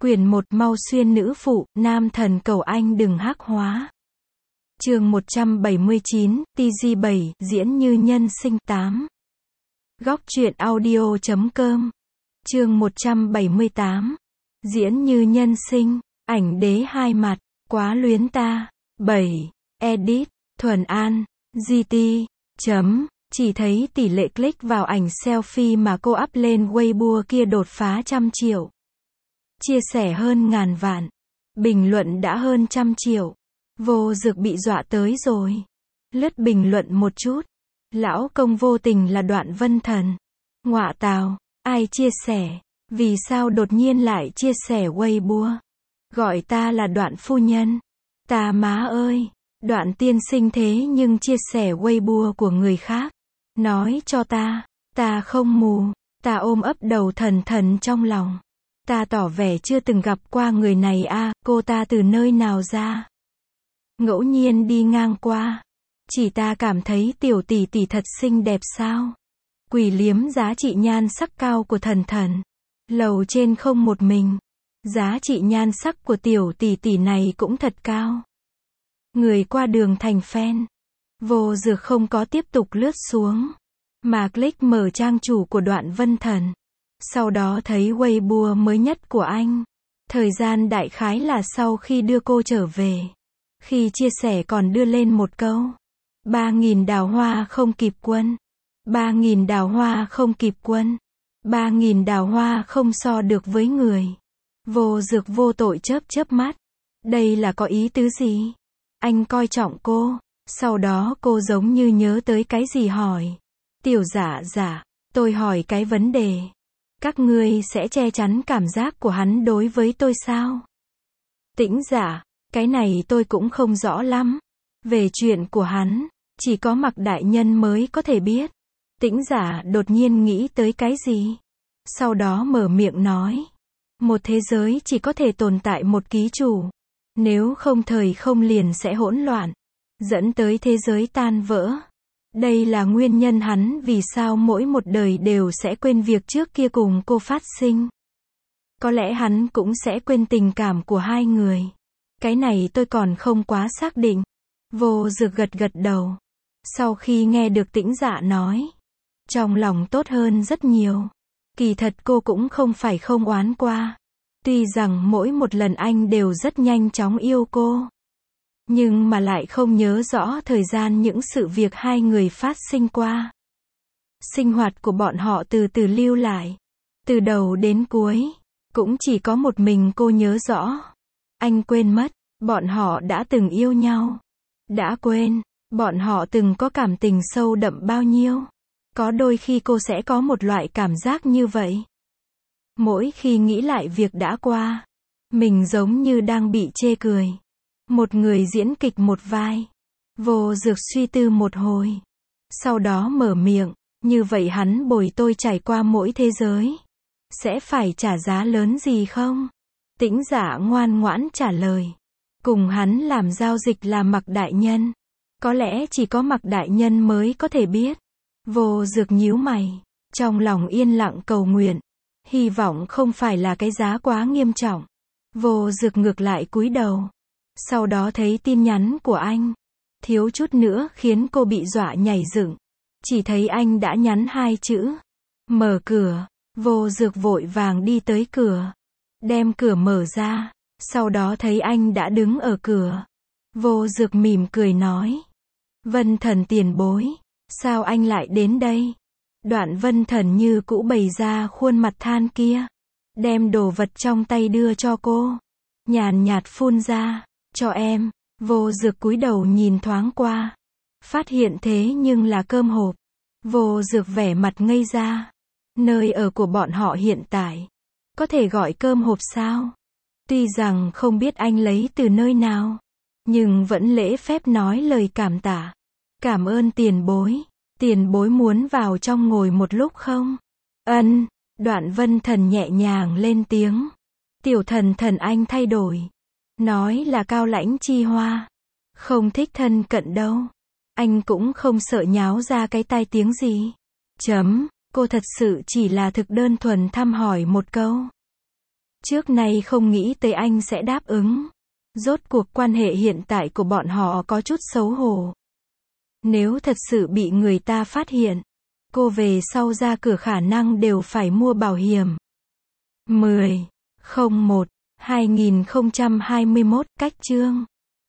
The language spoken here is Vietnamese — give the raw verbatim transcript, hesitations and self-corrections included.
Quyển một Mau xuyên nữ phụ, nam thần cầu anh đừng hắc hóa. Chương một trăm bảy mươi chín, T G bảy, diễn như nhân sinh tám. Góc truyện audio chấm com. Chương một trăm bảy mươi tám. Diễn như nhân sinh, ảnh đế hai mặt, quá luyến ta. bảy. Edit, Thuần An, giê tê. Chấm. Chỉ thấy tỷ lệ click vào ảnh selfie mà cô up lên Weibo kia đột phá trăm triệu. Chia sẻ hơn ngàn vạn. Bình luận đã hơn trăm triệu. Vô Dực bị dọa tới rồi. Lướt bình luận một chút. Lão công vô tình là Đoạn Vân Thần. Ngọa tào, ai chia sẻ? Vì sao đột nhiên lại chia sẻ Weibo? Gọi ta là Đoạn phu nhân. Ta má ơi, Đoạn tiên sinh thế nhưng chia sẻ Weibo của người khác. Nói cho ta, ta không mù. Ta ôm ấp đầu thần thần trong lòng. Ta tỏ vẻ chưa từng gặp qua người này a, à, cô ta từ nơi nào ra? Ngẫu nhiên đi ngang qua. Chỉ ta cảm thấy tiểu tỷ tỷ thật xinh đẹp sao? Quỷ liếm giá trị nhan sắc cao của thần thần. Lầu trên không một mình. Giá trị nhan sắc của tiểu tỷ tỷ này cũng thật cao. Người qua đường thành fan. Vô Dực không có tiếp tục lướt xuống. Mà click mở trang chủ của Đoạn Vân Thần. Sau đó thấy Weibo mới nhất của anh. Thời gian đại khái là sau khi đưa cô trở về. Khi chia sẻ còn đưa lên một câu. Ba nghìn đào hoa không kịp quân. Ba nghìn đào hoa không kịp quân. Ba nghìn đào hoa không so được với người. Vô Dực vô tội chớp chớp mắt. Đây là có ý tứ gì? Anh coi trọng cô. Sau đó cô giống như nhớ tới cái gì hỏi. Tiểu Dạ Dạ, tôi hỏi cái vấn đề. Các ngươi sẽ che chắn cảm giác của hắn đối với tôi sao? Tĩnh Dạ, cái này tôi cũng không rõ lắm. Về chuyện của hắn, chỉ có Mạc đại nhân mới có thể biết. Tĩnh Dạ đột nhiên nghĩ tới cái gì? Sau đó mở miệng nói. Một thế giới chỉ có thể tồn tại một ký chủ. Nếu không thời không liền sẽ hỗn loạn. Dẫn tới thế giới tan vỡ. Đây là nguyên nhân hắn vì sao mỗi một đời đều sẽ quên việc trước kia cùng cô phát sinh. Có lẽ hắn cũng sẽ quên tình cảm của hai người. Cái này tôi còn không quá xác định. Vô Dực gật gật đầu. Sau khi nghe được Tĩnh Dạ nói. Trong lòng tốt hơn rất nhiều. Kỳ thật cô cũng không phải không oán qua. Tuy rằng mỗi một lần anh đều rất nhanh chóng yêu cô. Nhưng mà lại không nhớ rõ thời gian những sự việc hai người phát sinh qua. Sinh hoạt của bọn họ từ từ lưu lại. Từ đầu đến cuối. Cũng chỉ có một mình cô nhớ rõ. Anh quên mất. Bọn họ đã từng yêu nhau. Đã quên. Bọn họ từng có cảm tình sâu đậm bao nhiêu. Có đôi khi cô sẽ có một loại cảm giác như vậy. Mỗi khi nghĩ lại việc đã qua. Mình giống như đang bị chê cười. Một người diễn kịch một vai. Vô Dực suy tư một hồi. Sau đó mở miệng. Như vậy hắn bồi tôi trải qua mỗi thế giới. Sẽ phải trả giá lớn gì không? Tĩnh Dạ ngoan ngoãn trả lời. Cùng hắn làm giao dịch là Mạc đại nhân. Có lẽ chỉ có Mạc đại nhân mới có thể biết. Vô Dực nhíu mày. Trong lòng yên lặng cầu nguyện. Hy vọng không phải là cái giá quá nghiêm trọng. Vô Dực ngược lại cúi đầu. Sau đó thấy tin nhắn của anh. Thiếu chút nữa khiến cô bị dọa nhảy dựng. Chỉ thấy anh đã nhắn hai chữ. Mở cửa. Vô Dực vội vàng đi tới cửa. Đem cửa mở ra. Sau đó thấy anh đã đứng ở cửa. Vô Dực mỉm cười nói. Vân Thần tiền bối. Sao anh lại đến đây? Đoạn Vân Thần như cũ bày ra khuôn mặt than kia. Đem đồ vật trong tay đưa cho cô. Nhàn nhạt phun ra. Cho em. Vô Dực cúi đầu nhìn thoáng qua. Phát hiện thế nhưng là cơm hộp. Vô Dực vẻ mặt ngây ra. Nơi ở của bọn họ hiện tại. Có thể gọi cơm hộp sao? Tuy rằng không biết anh lấy từ nơi nào. Nhưng vẫn lễ phép nói lời cảm tạ. Cảm ơn tiền bối. Tiền bối muốn vào trong ngồi một lúc không? Ân. Đoạn Vân Thần nhẹ nhàng lên tiếng. Tiểu thần thần anh thay đổi. Nói là cao lãnh chi hoa. Không thích thân cận đâu. Anh cũng không sợ nháo ra cái tai tiếng gì. Chấm. Cô thật sự chỉ là thực đơn thuần thăm hỏi một câu. Trước nay không nghĩ tới anh sẽ đáp ứng. Rốt cuộc quan hệ hiện tại của bọn họ có chút xấu hổ. Nếu thật sự bị người ta phát hiện, cô về sau ra cửa khả năng đều phải mua bảo hiểm. mười không một hai nghìn không trăm hai mươi mốt Cách chương